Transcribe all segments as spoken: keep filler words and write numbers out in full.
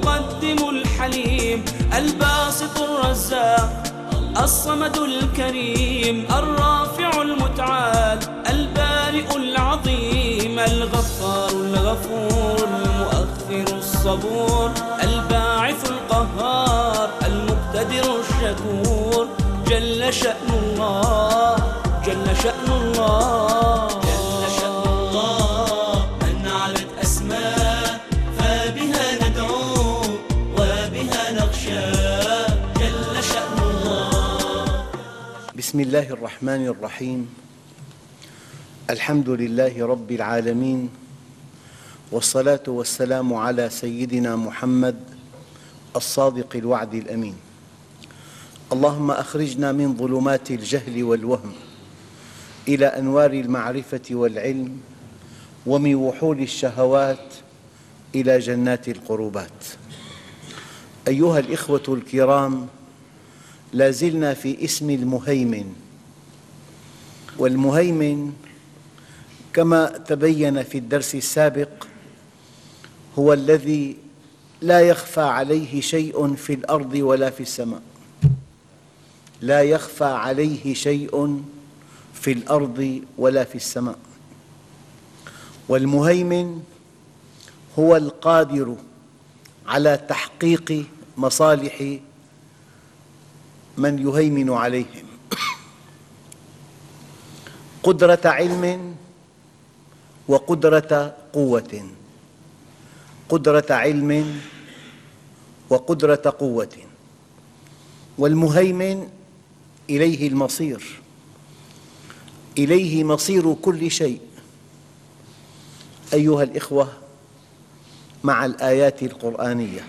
المقدم الحليم الباسط الرزاق الصمد الكريم الرافع المتعال البارئ العظيم الغفار الغفور المؤخر الصبور الباعث القهار المقتدر الشكور جل شأن الله جل شأن الله جل شأن الله من علت أسماء فبها ندعو وبها نخشى جل شأن الله. بسم الله الرحمن الرحيم. الحمد لله رب العالمين، والصلاة والسلام على سيدنا محمد الصادق الوعد الأمين. اللهم أخرجنا من ظلمات الجهل والوهم إلى أنوار المعرفة والعلم، ومن وحول الشهوات إلى جنات القربات. أيها الإخوة الكرام، لا زلنا في اسم المهيمن، والمهيمن كما تبين في الدرس السابق هو الذي لا يخفى عليه شيء في الأرض ولا في السماء، لا يخفى عليه شيء في الأرض ولا في السماء. والمهيمن هو القادر على تحقيق مصالح من يهيمن عليهم، قدرة علم وقدرة قوة، قدرة علم وقدرة قوة. والمهيمن إليه المصير، إليه مصير كل شيء. أيها الإخوة، مع الآيات القرآنية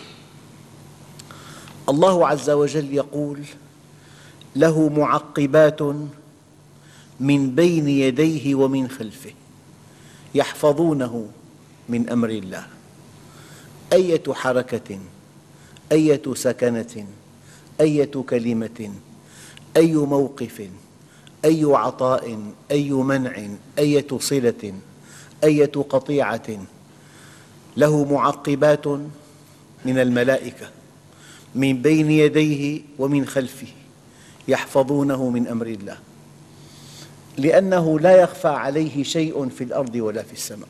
الله عز وجل يقول: له معقبات من بين يديه ومن خلفه يحفظونه من أمر الله. أية حركة، أية سكنة، أية كلمة، أي موقف، أي عطاء، أي منع، أية صلة، أية قطيعة. له معقبات من الملائكة من بين يديه ومن خلفه يحفظونه من أمر الله، لأنه لا يخفى عليه شيء في الأرض ولا في السماء.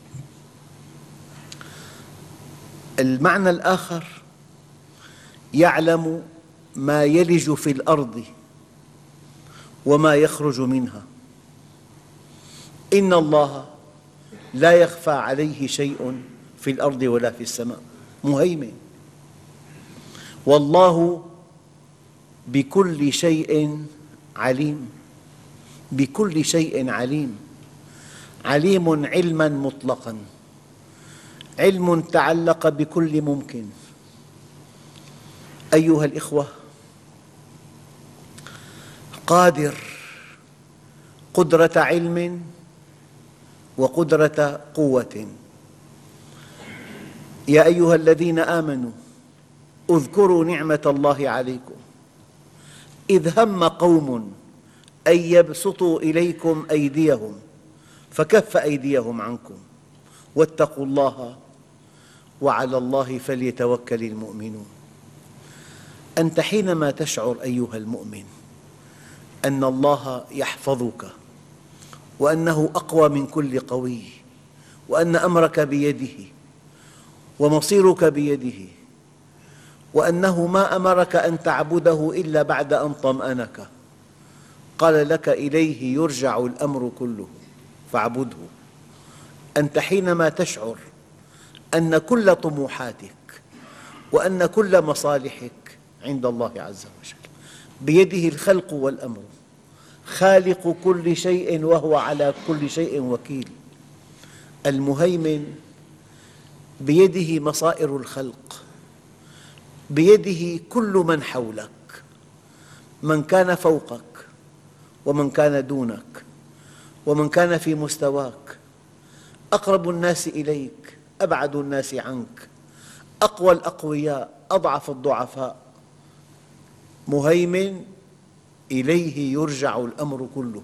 المعنى الآخر: يعلم ما يلج في الأرض وما يخرج منها. إن الله لا يخفى عليه شيء في الأرض ولا في السماء، مهيمن. والله بكل شيء عليم، بكل شيء عليم. عليم علماً مطلقاً، علم تعلق بكل ممكن. أيها الإخوة، قادر، قدرة علم وقدرة قوة. يا أيها الذين آمنوا اذكروا نعمة الله عليكم إذ هم قوم أن يبسطوا إليكم أيديهم فكف أيديهم عنكم واتقوا الله وعلى الله فليتوكل المؤمنون. أنت حينما تشعر أيها المؤمن أن الله يحفظك، وأنه أقوى من كل قوي، وأن أمرك بيده ومصيرك بيده، وأنه ما أمرك أن تعبده إلا بعد أن طمأنك، قال لك: إليه يرجع الأمر كله فاعبده. أنت حينما تشعر أن كل طموحاتك وأن كل مصالحك عند الله عز وجل، بيده الخلق والأمر، خالق كل شيء وهو على كل شيء وكيل. المهيمن بيده مصائر الخلق، بيده كل من حولك، من كان فوقك ومن كان دونك ومن كان في مستواك، أقرب الناس إليك، أبعد الناس عنك، أقوى الأقوياء، أضعف الضعفاء. مهيمن إليه يرجع الأمر كله.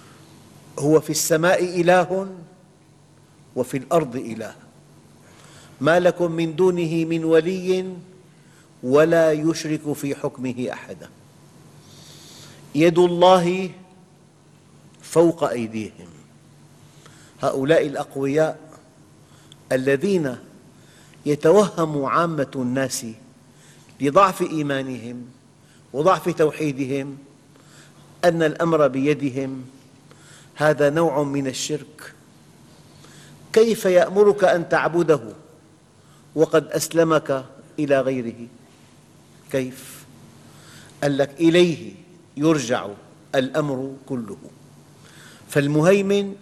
هو في السماء إله وفي الأرض إله، ما لكم من دونه من ولي ولا يشرك في حكمه أحدا. يد الله فوق أيديهم. هؤلاء الأقوياء الذين يتوهم عامة الناس لضعف إيمانهم وضعف توحيدهم أن الأمر بيدهم، هذا نوع من الشرك. كيف يأمرك أن تعبده وقد أسلمك إلى غيره؟ كيف؟ قال لك إليه يرجع الأمر كله. فالمهيمن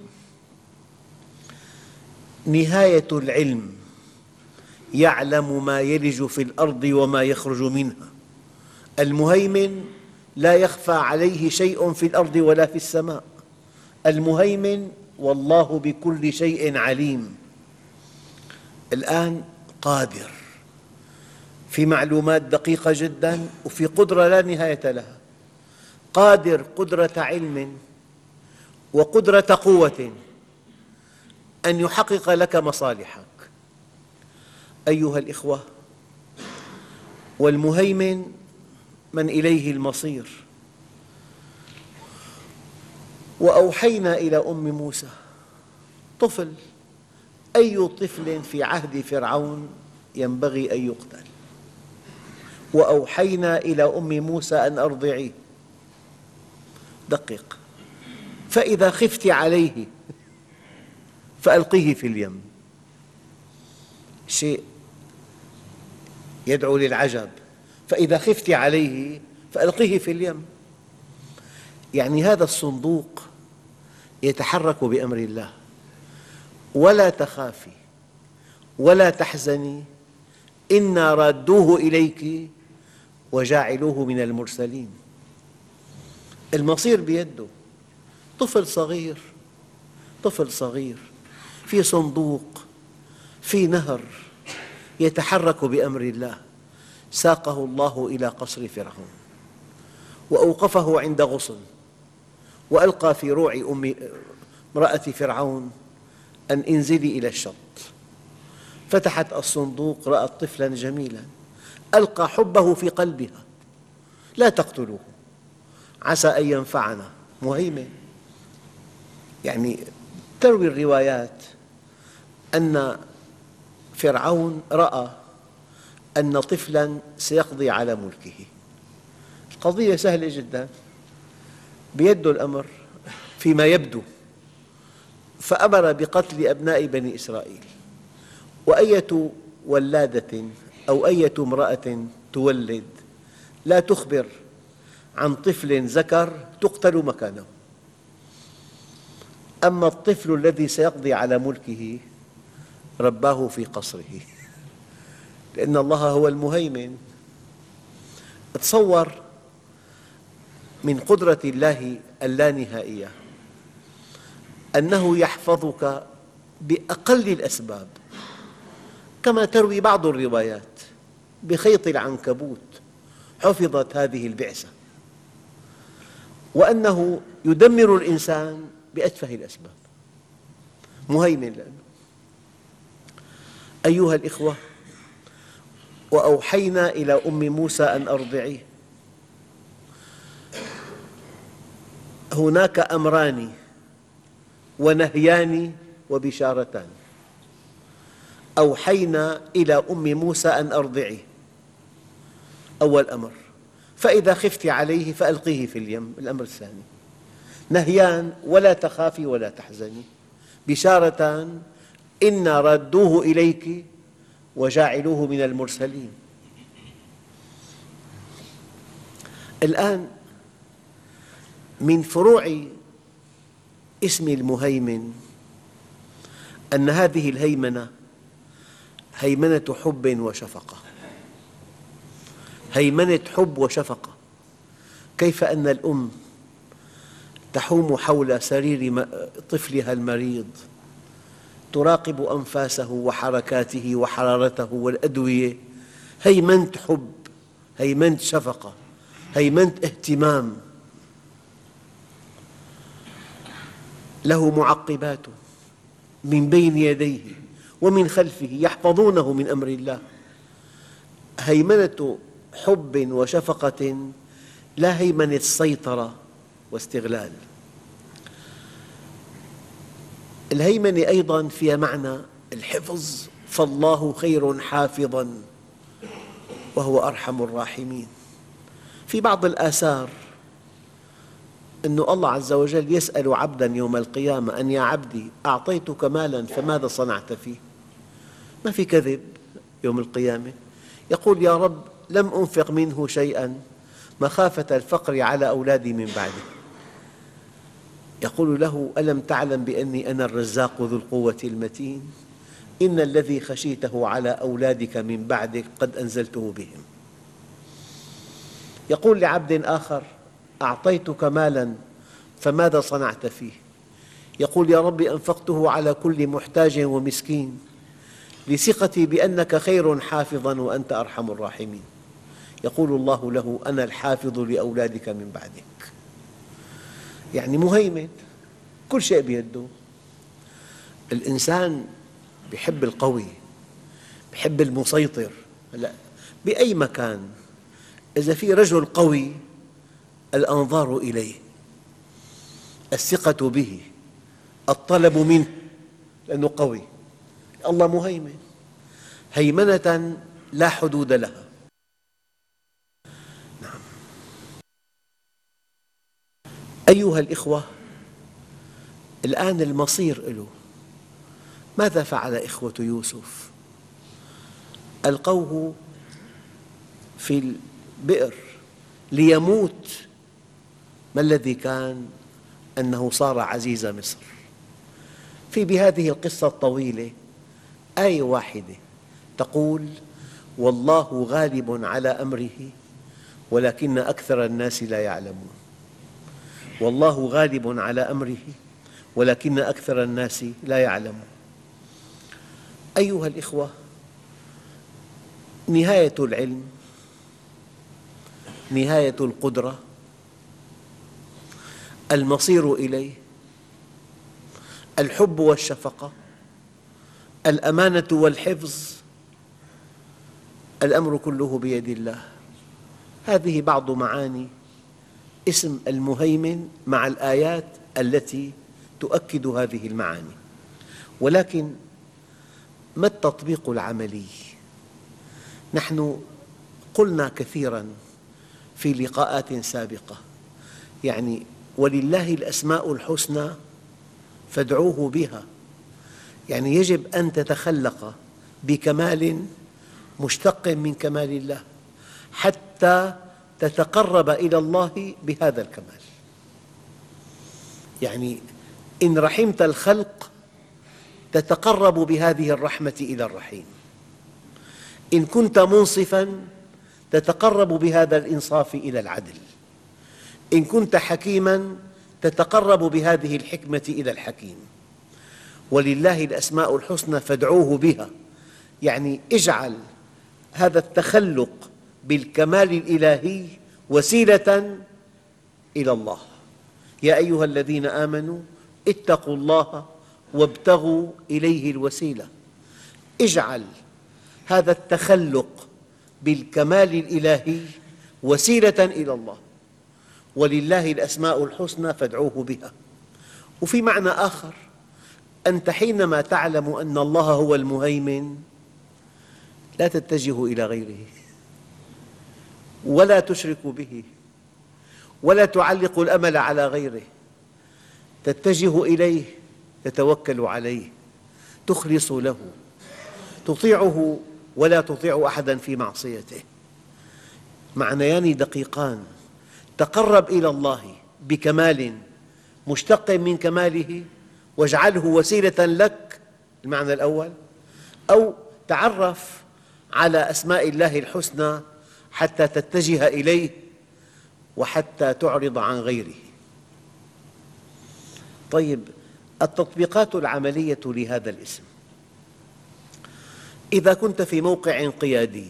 نهاية العلم، يعلم ما يلج في الأرض وما يخرج منها. المهيمن لا يخفى عليه شيء في الأرض ولا في السماء. المهيمن والله بكل شيء عليم. الآن قادر في معلومات دقيقة جداً وفي قدرة لا نهاية لها. قادر قدرة علم وقدرة قوة أن يحقق لك مصالحك. أيها الإخوة، والمهيمن من إليه المصير. وأوحينا إلى أم موسى، طفل، أي طفل في عهد فرعون ينبغي أن يقتل. وأوحينا إلى أم موسى أن أرضعيه. دقق، فإذا خفت عليه فألقيه في اليم. شيء يدعو للعجب. فإذا خفت عليه فألقيه في اليم، يعني هذا الصندوق يتحرك بأمر الله. ولا تخافي ولا تحزني إنا رادوه إليك وجاعلوه من المرسلين. المصير بيده. طفل صغير، طفل صغير في صندوق، في نهر يتحرك بأمر الله. ساقه الله إلى قصر فرعون وأوقفه عند غصن، وألقى في روع أم امرأة فرعون أن انزلي إلى الشط. فتحت الصندوق، رأت طفلاً جميلاً، ألقى حبه في قلبها. لا تقتلوه عسى أن ينفعنا. مهيمن. يعني تروي الروايات أن فرعون رأى أن طفلاً سيقضي على ملكه. القضية سهلة جداً، بيده الأمر فيما يبدو، فأمر بقتل أبناء بني إسرائيل. وأية ولادة أو أية امرأة تولد لا تخبر عن طفل ذكر تقتل مكانه. أما الطفل الذي سيقضي على ملكه رباه في قصره، لأن الله هو المهيمن. تصور من قدرة الله اللانهائية أنه يحفظك بأقل الأسباب، كما تروي بعض الروايات بخيط العنكبوت حفظت هذه البعثة، وأنه يدمر الإنسان بأتفه الأسباب. مهيمن لأنه. أيها الإخوة، وأوحينا إلى أم موسى أن أرضعيه. هناك أمران ونهيان وبشارتان. أوحينا إلى أم موسى أن أرضعيه. أول أمر، فإذا خفت عليه فألقيه في اليم. الأمر الثاني، نهيان، ولا تخافي ولا تحزني. بشارتان، إنا رادوه إليك وجاعلوه من المرسلين. الآن من فروع اسم المهيمن أن هذه الهيمنة هيمنة حب وشفقة. هيمنة حب وشفقة. كيف أن الأم تحوم حول سرير طفلها المريض، تراقب أنفاسه وحركاته وحرارته والأدوية. هيمنة حب، هيمنة شفقة، هيمنة اهتمام. له معقبات من بين يديه ومن خلفه يحفظونه من أمر الله. هيمنة حب وشفقة لا هيمنة سيطرة واستغلال. الهيمنة أيضاً فيها معنى الحفظ، فالله خير حافظاً وهو أرحم الراحمين. في بعض الآثار أن الله عز وجل يسأل عبداً يوم القيامة: أن يا عبدي أعطيتك مالاً فماذا صنعت فيه؟ ما في كذب يوم القيامة. يقول: يا رب لم أنفق منه شيئاً مخافة الفقر على أولادي من بعدي. يقول له: ألم تعلم بأني أنا الرزاق ذو القوة المتين؟ إن الذي خشيته على أولادك من بعدك قد أنزلته بهم. يقول لعبد آخر: أعطيتك مالاً فماذا صنعت فيه؟ يقول: يا رب أنفقته على كل محتاج ومسكين لثقتي بأنك خير حافظاً وأنت أرحم الراحمين. يقول الله له: أنا الحافظ لأولادك من بعدك. يعني مهيمن، كل شيء بيده. الإنسان يحب القوي، يحب المسيطر. لا، بأي مكان إذا في رجل قوي الأنظار إليه، الثقة به، الطلب منه، لأنه قوي. الله مهيمن، هيمنة لا حدود لها. نعم. أيها الإخوة، الآن المصير له. ماذا فعل إخوة يوسف؟ ألقوه في البئر ليموت. ما الذي كان؟ أنه صار عزيز مصر. في بهذه القصة الطويلة آية واحدة تقول: والله غالب على أمره ولكن أكثر الناس لا يعلمون. والله غالب على أمره ولكن أكثر الناس لا يعلمون. أيها الإخوة، نهاية العلم، نهاية القدرة، المصير إليه، الحب والشفقة، الأمانة والحفظ، الأمر كله بيد الله. هذه بعض معاني اسم المهيمن مع الآيات التي تؤكد هذه المعاني. ولكن ما التطبيق العملي؟ نحن قلنا كثيراً في لقاءات سابقة، يعني ولله الأسماء الحسنى فادعوه بها. يعني يجب أن تتخلق بكمال مشتق من كمال الله حتى تتقرب إلى الله بهذا الكمال. يعني إن رحمت الخلق تتقرب بهذه الرحمة إلى الرحيم. إن كنت منصفاً تتقرب بهذا الإنصاف إلى العدل. إن كنت حكيماً تتقرب بهذه الحكمة إلى الحكيم. ولله الأسماء الحسنى فادعوه بها، يعني اجعل هذا التخلق بالكمال الإلهي وسيلة إلى الله. يا أيها الذين آمنوا اتقوا الله وابتغوا إليه الوسيلة. اجعل هذا التخلق بالكمال الإلهي وسيلة إلى الله. ولله الأسماء الحسنى فادعوه بها. وفي معنى آخر: أنت حينما تعلم أن الله هو المهيمن لا تتجه إلى غيره ولا تشرك به ولا تعلق الأمل على غيره، تتجه إليه، تتوكل عليه، تخلص له، تطيعه ولا تطيع أحداً في معصيته. معنيان دقيقان: تقرب إلى الله بكمال مشتق من كماله واجعله وسيلة لك، المعنى الأول، أو تعرف على أسماء الله الحسنى حتى تتجه إليه وحتى تعرض عن غيره. طيب، التطبيقات العملية لهذا الاسم: إذا كنت في موقع قيادي،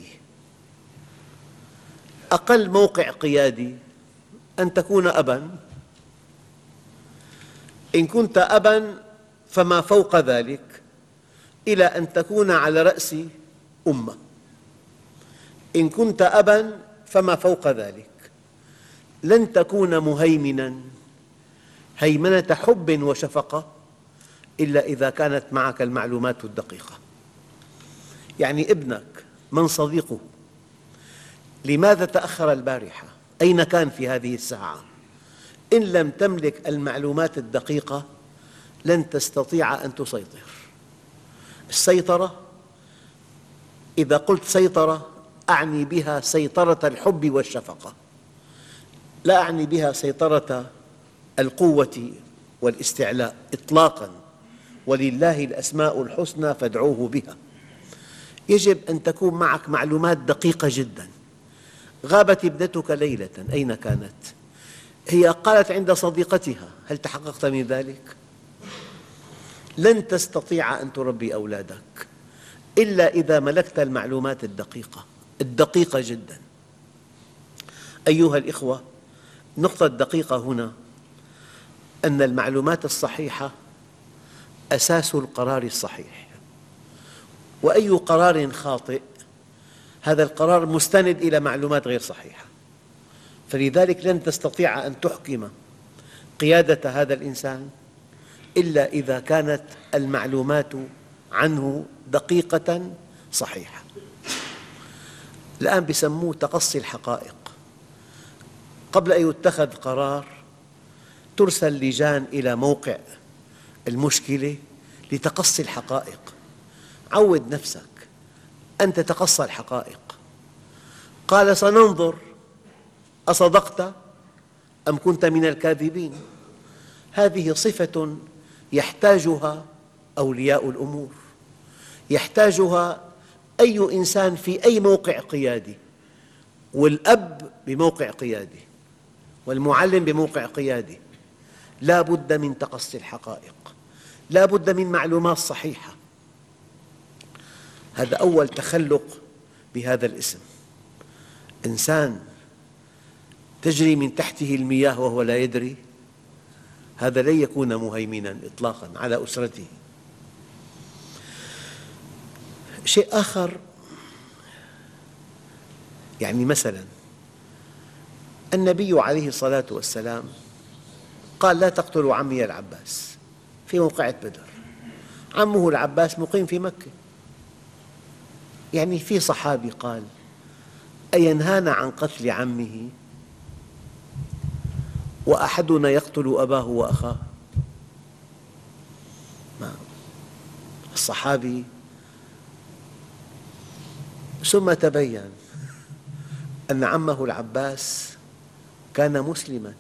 أقل موقع قيادي أن تكون أباً. إن كنت أباً فما فوق ذلك إلى أن تكون على رأس أمة. إن كنت أباً فما فوق ذلك. لن تكون مهيمناً هيمنة حب وشفقة إلا إذا كانت معك المعلومات الدقيقة. يعني ابنك من صديقه؟ لماذا تأخر البارحة؟ أين كان في هذه الساعة؟ إن لم تملك المعلومات الدقيقة لن تستطيع أن تسيطر. السيطرة، إذا قلت سيطرة أعني بها سيطرة الحب والشفقة، لا أعني بها سيطرة القوة والاستعلاء إطلاقاً. ولله الأسماء الحسنى فادعوه بها. يجب أن تكون معك معلومات دقيقة جداً. غابت ابنتك ليلة، أين كانت؟ هي قالت عند صديقتها، هل تحققت من ذلك؟ لن تستطيع أن تربي أولادك إلا إذا ملكت المعلومات الدقيقة الدقيقة جداً. أيها الإخوة، النقطة الدقيقة هنا أن المعلومات الصحيحة أساس القرار الصحيح، وأي قرار خاطئ هذا القرار مستند إلى معلومات غير صحيحة. فلذلك لن تستطيع أن تحكم قيادة هذا الإنسان إلا إذا كانت المعلومات عنه دقيقة صحيحة. الآن يسموه تقصي الحقائق. قبل أن يتخذ قرار ترسل لجان إلى موقع المشكلة لتقصي الحقائق. عود نفسك أن تتقصى الحقائق. قال سننظر أصدقت أم كنت من الكاذبين. هذه صفة يحتاجها أولياء الأمور، يحتاجها أي إنسان في أي موقع قيادي. والأب بموقع قيادي والمعلم بموقع قيادي لا بد من تقصي الحقائق، لا بد من معلومات صحيحة. هذا أول تخلق بهذا الاسم. إنسان تجري من تحته المياه وهو لا يدري، هذا لن يكون مهيمناً إطلاقاً على أسرته. شيء آخر، يعني مثلاً النبي عليه الصلاة والسلام قال لا تقتلوا عمي العباس في موقعة بدر. عمه العباس مقيم في مكة. يعني في صحابي قال أينهانا عن قتل عمه وأحدنا يقتل أباه وأخاه؟ الصحابي ثم تبين أن عمه العباس كان مسلماً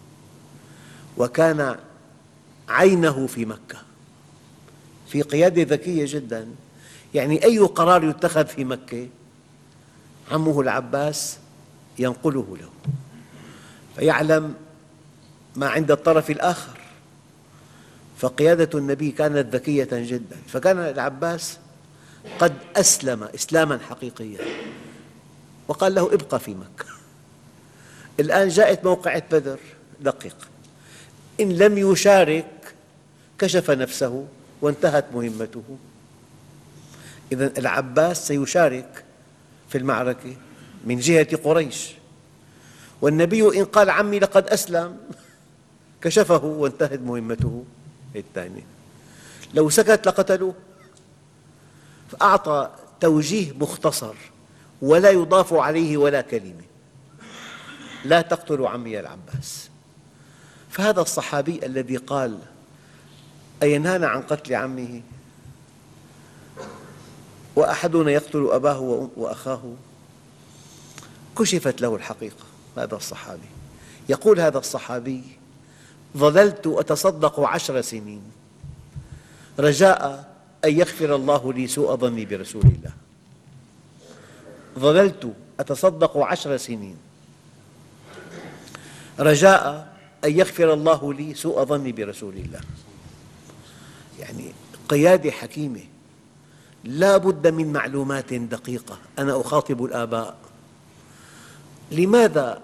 وكان عينه في مكة، في قيادة ذكية جداً. يعني أي قرار يتخذ في مكة عمه العباس ينقله له، فيعلم ما عند الطرف الآخر. فقيادة النبي كانت ذكية جداً. فكان العباس قد أسلم إسلاماً حقيقياً وقال له ابقى في مكة. الآن جاءت موقعة بدر، دقق، إن لم يشارك كشف نفسه وانتهت مهمته. إذن العباس سيشارك في المعركة من جهة قريش، والنبي إن قال عمي لقد أسلم كشفه وانتهت مهمته الثانية. لو سكت لقتلوه. فأعطى توجيه مختصر ولا يضاف عليه ولا كلمة: لا تقتلوا عمي العباس. فهذا الصحابي الذي قال أينهانا عن قتل عمه وأحدنا يقتل أباه وأخاه، كشفت له الحقيقة. هذا الصحابي يقول هذا الصحابي ظللت أتصدق عشر سنين رجاء أن يغفر الله لي سوء ظني برسول الله. ظللت أتصدق عشر سنين رجاء أن يغفر الله لي سوء ظني برسول الله. يعني قيادة حكيمة، لا بد من معلومات دقيقة. أنا أخاطب الآباء، لماذا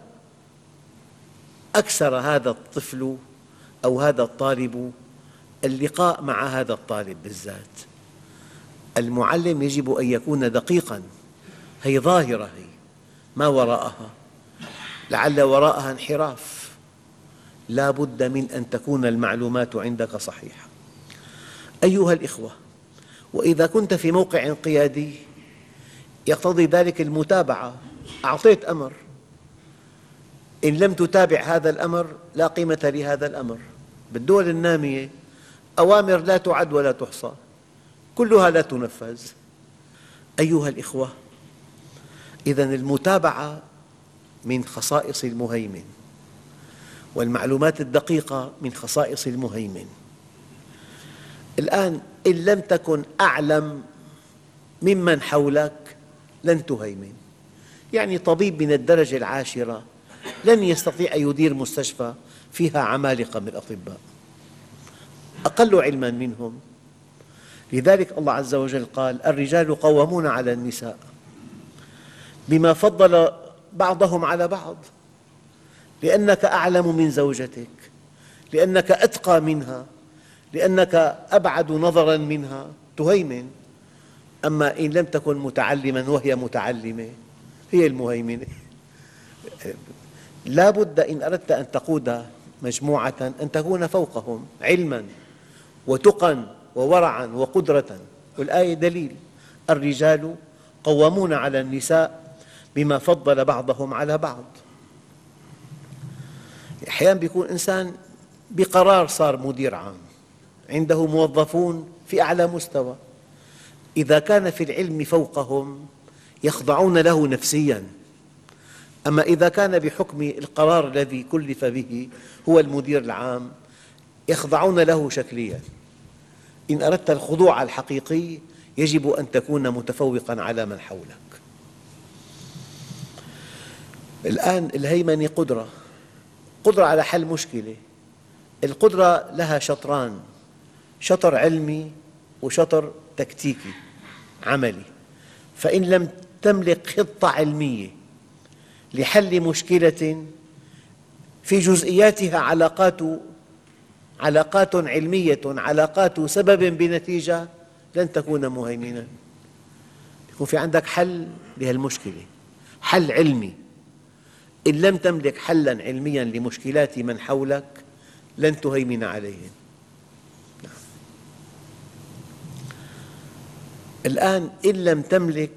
أكثر هذا الطفل أو هذا الطالب اللقاء مع هذا الطالب بالذات؟ المعلم يجب أن يكون دقيقاً. هي ظاهرة، هي ما وراءها، لعل وراءها انحراف. لا بد من أن تكون المعلومات عندك صحيحة. أيها الإخوة، وإذا كنت في موقع قيادي يقتضي ذلك المتابعة. أعطيت أمر، إن لم تتابع هذا الأمر لا قيمة لهذا الأمر. بالدول النامية أوامر لا تعد ولا تحصى، كلها لا تنفذ. أيها الإخوة، إذن المتابعة من خصائص المهيمن، والمعلومات الدقيقة من خصائص المهيمن. الآن إن لم تكن أعلم ممن حولك لن تهيمن. يعني طبيب من الدرجة العاشرة لن يستطيع أن يدير مستشفى فيها عمالقة من الأطباء، أقل علماً منهم. لذلك الله عز وجل قال: الرجال قوامون على النساء بما فضل بعضهم على بعض. لأنك أعلم من زوجتك، لأنك أتقى منها، لأنك أبعد نظراً منها تهيمن. أما إن لم تكن متعلماً وهي متعلمة هي المهيمنة. لا بد إن أردت أن تقود مجموعة أن تكون فوقهم علماً وتقى وورعاً وقدرة. والآية دليل: الرجال قوامون على النساء بما فضل بعضهم على بعض. أحياناً بيكون إنسان بقرار صار مدير عام، عنده موظفون في أعلى مستوى، إذا كان في العلم فوقهم يخضعون له نفسياً. أما إذا كان بحكم القرار الذي كلف به هو المدير العام يخضعون له شكلياً. إن أردت الخضوع الحقيقي يجب أن تكون متفوقاً على من حولك. الآن الهيمنة قدرة، قدرة على حل مشكلة. القدرة لها شطران: شطر علمي وشطر تكتيكي عملي. فإن لم تملك خطة علمية لحل مشكلة في جزئياتها علاقات علاقات علمية، علاقات سبب بنتيجة، لن تكون مهيمناً. يكون في عندك حل لهالمشكلة، حل علمي. إن لم تملك حلاً علمياً لمشكلات من حولك لن تهيمن عليهم. الآن إن لم تملك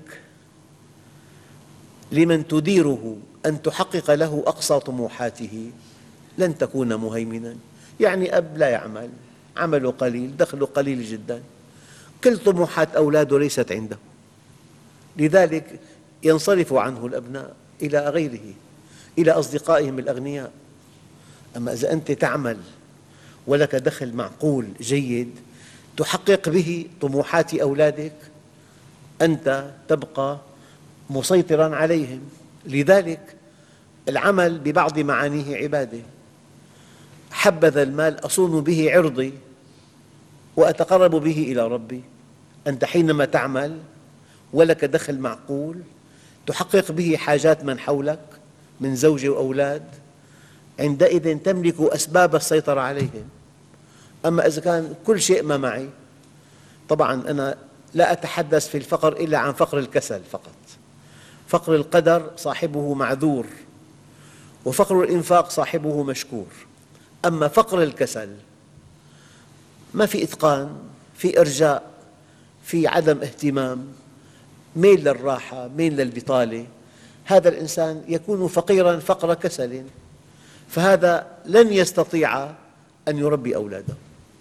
لمن تديره أن تحقق له أقصى طموحاته لن تكون مهيمناً. يعني أب لا يعمل، عمله قليل، دخله قليل جداً، كل طموحات أولاده ليست عنده، لذلك ينصرف عنه الأبناء إلى غيره، إلى أصدقائهم الأغنياء. أما إذا أنت تعمل ولك دخل معقول جيد تحقق به طموحات أولادك، أنت تبقى مسيطراً عليهم. لذلك العمل ببعض معانيه عبادة. حبذا المال أصون به عرضي وأتقرب به إلى ربي. أنت حينما تعمل ولك دخل معقول تحقق به حاجات من حولك من زوجة وأولاد، عندئذ تملك أسباب السيطرة عليهم. أما إذا كان كل شيء ما معي، طبعاً أنا لا أتحدث في الفقر إلا عن فقر الكسل فقط. فقر القدر صاحبه معذور، وفقر الإنفاق صاحبه مشكور. أما فقر الكسل ما في إتقان، في إرجاء، في عدم اهتمام، ميل للراحة، ميل للبطالة، هذا الإنسان يكون فقيراً فقر كسل، فهذا لن يستطيع أن يربي أولاده.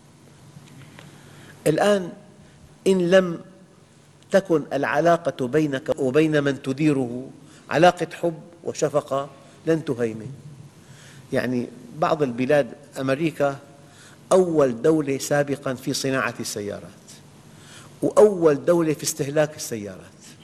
الآن إن لم تكن العلاقة بينك وبين من تديره علاقة حب وشفقة لن تهيمن. يعني بعض البلاد، أمريكا أول دولة سابقاً في صناعة السيارات وأول دولة في استهلاك السيارات،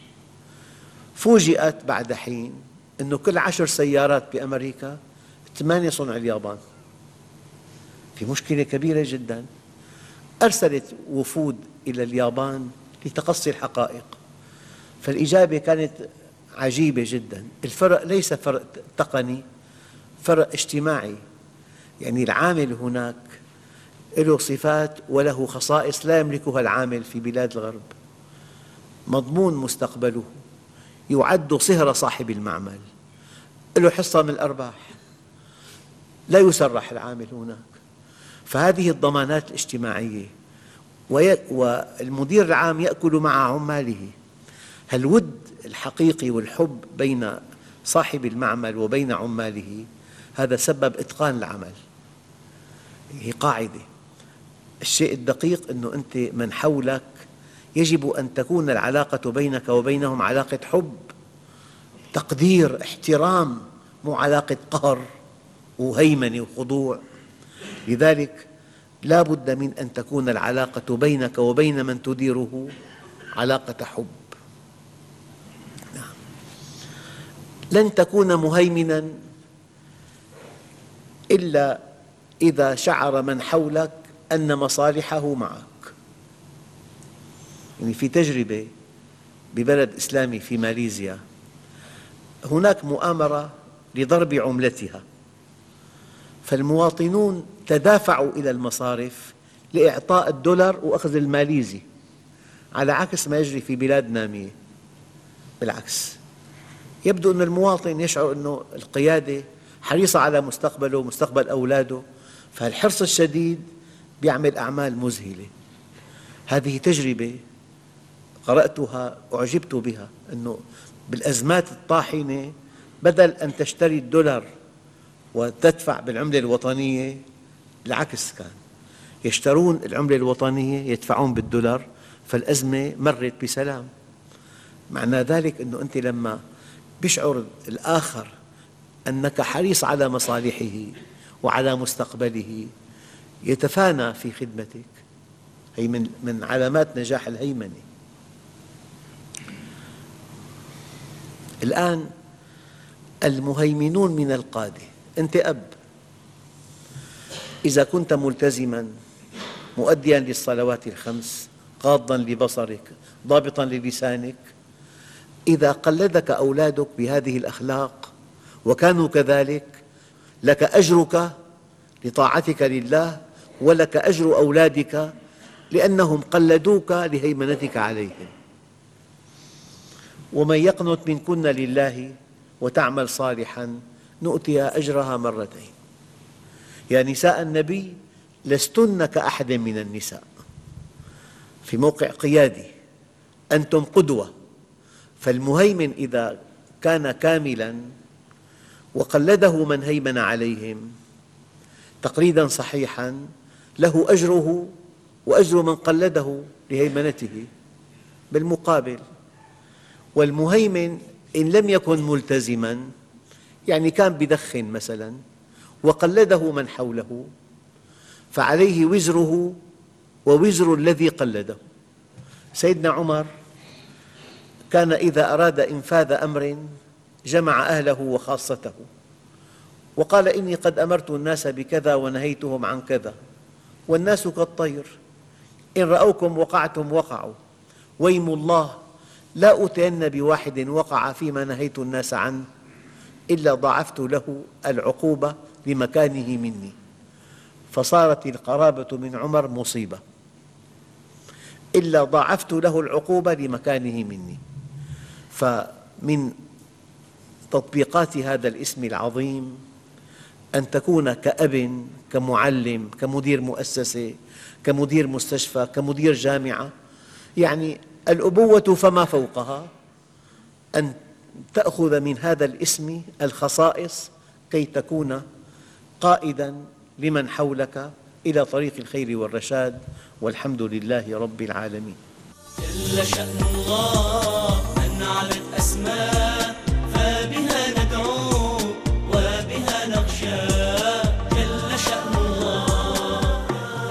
فوجئت بعد حين أنه كل عشر سيارات بأمريكا ثمانية صنع اليابان. في مشكلة كبيرة جداً. أرسلت وفود إلى اليابان لتقصي الحقائق، فالإجابة كانت عجيبة جداً. الفرق ليس فرق تقني، فرق اجتماعي. يعني العامل هناك له صفات وله خصائص لا يملكها العامل في بلاد الغرب. مضمون مستقبله، يعد صهر صاحب المعمل، له حصة من الأرباح، لا يسرح العامل هناك. فهذه الضمانات الاجتماعية، والمدير العام يأكل مع عماله. الود الحقيقي والحب بين صاحب المعمل وبين عماله هذا سبب إتقان العمل. هي قاعدة. الشيء الدقيق أنه أنت من حولك يجب أن تكون العلاقة بينك وبينهم علاقة حب، تقدير، احترام، مو علاقة قهر وهيمنة وخضوع. لذلك لا بد من أن تكون العلاقة بينك وبين من تديره علاقة حب. لن تكون مهيمناً إلا إذا شعر من حولك أن مصالحه معك. يعني في تجربة ببلد إسلامي في ماليزيا، هناك مؤامرة لضرب عملتها، فالمواطنون تدافعوا إلى المصارف لإعطاء الدولار وأخذ الماليزي، على عكس ما يجري في بلاد نامية. بالعكس، يبدو أن المواطن يشعر أن القيادة حريصة على مستقبله ومستقبل أولاده، فالحرص الشديد يعمل أعمال مذهلة. هذه تجربة قرأتها أعجبت بها، أنه بالأزمات الطاحنة بدل أن تشتري الدولار وتدفع بالعملة الوطنية، العكس كان يشترون العملة الوطنية يدفعون بالدولار، فالأزمة مرت بسلام. معنى ذلك أنه أنت لما يشعر الآخر أنك حريص على مصالحه وعلى مستقبله يتفانى في خدمتك. هي من من علامات نجاح الهيمنة. الآن المهيمنون من القادة. أنت أب، إذا كنت ملتزماً مؤدياً للصلوات الخمس، غاضاً لبصرك، ضابطاً للسانك، إذا قلدك أولادك بهذه الأخلاق وكانوا كذلك، لك أجرك لطاعتك لله، ولك أجر أولادك لأنهم قلدوك لهيمنتك عليهم. ومن يقنت منكن لله وتعمل صالحاً نؤتها أجرها مرتين. يا نساء النبي لستن كأحد من النساء، في موقع قيادي أنتم قدوة. فالمهيمن إذا كان كاملاً وقلده من هيمن عليهم تقليداً صحيحاً له أجره وأجر من قلده لهيمنته بالمقابل. والمهيمن إن لم يكن ملتزماً، يعني كان بدخن مثلاً وقلده من حوله، فعليه وزره ووزر الذي قلده. سيدنا عمر كان إذا أراد إنفاذ أمر جمع أهله وخاصته وقال: إني قد أمرت الناس بكذا ونهيتهم عن كذا، والناس كالطير إن رأوكم وقعتم وقعوا، ويم الله لا أتين بواحد وقع فيما نهيت الناس عنه إلا ضاعفت له العقوبة لمكانه مني. فصارت القرابة من عمر مصيبة، إلا ضاعفت له العقوبة لمكانه مني. فمن تطبيقات هذا الاسم العظيم أن تكون كأب، كمعلم، كمدير مؤسسة، كمدير مستشفى، كمدير جامعة، يعني الأبوة فما فوقها، أن تأخذ من هذا الاسم الخصائص كي تكون قائداً لمن حولك إلى طريق الخير والرشاد. والحمد لله رب العالمين. جل شأن الله أن علت أسماء، فبها ندعو وبها نخشى. جل شأن الله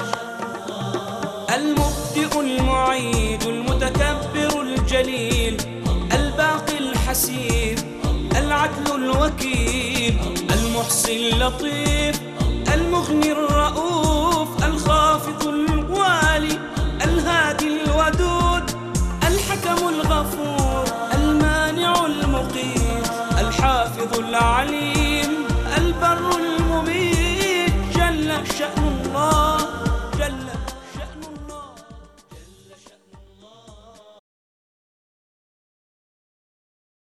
المبدئ المعيد المتكبر الجليل الباقي الحسيب العدل الوكيل المحصي اللطيف المغني الرؤوف الخافض الوالي الهادي الودود الحكم الغفور المانع المقيت الحافظ العليم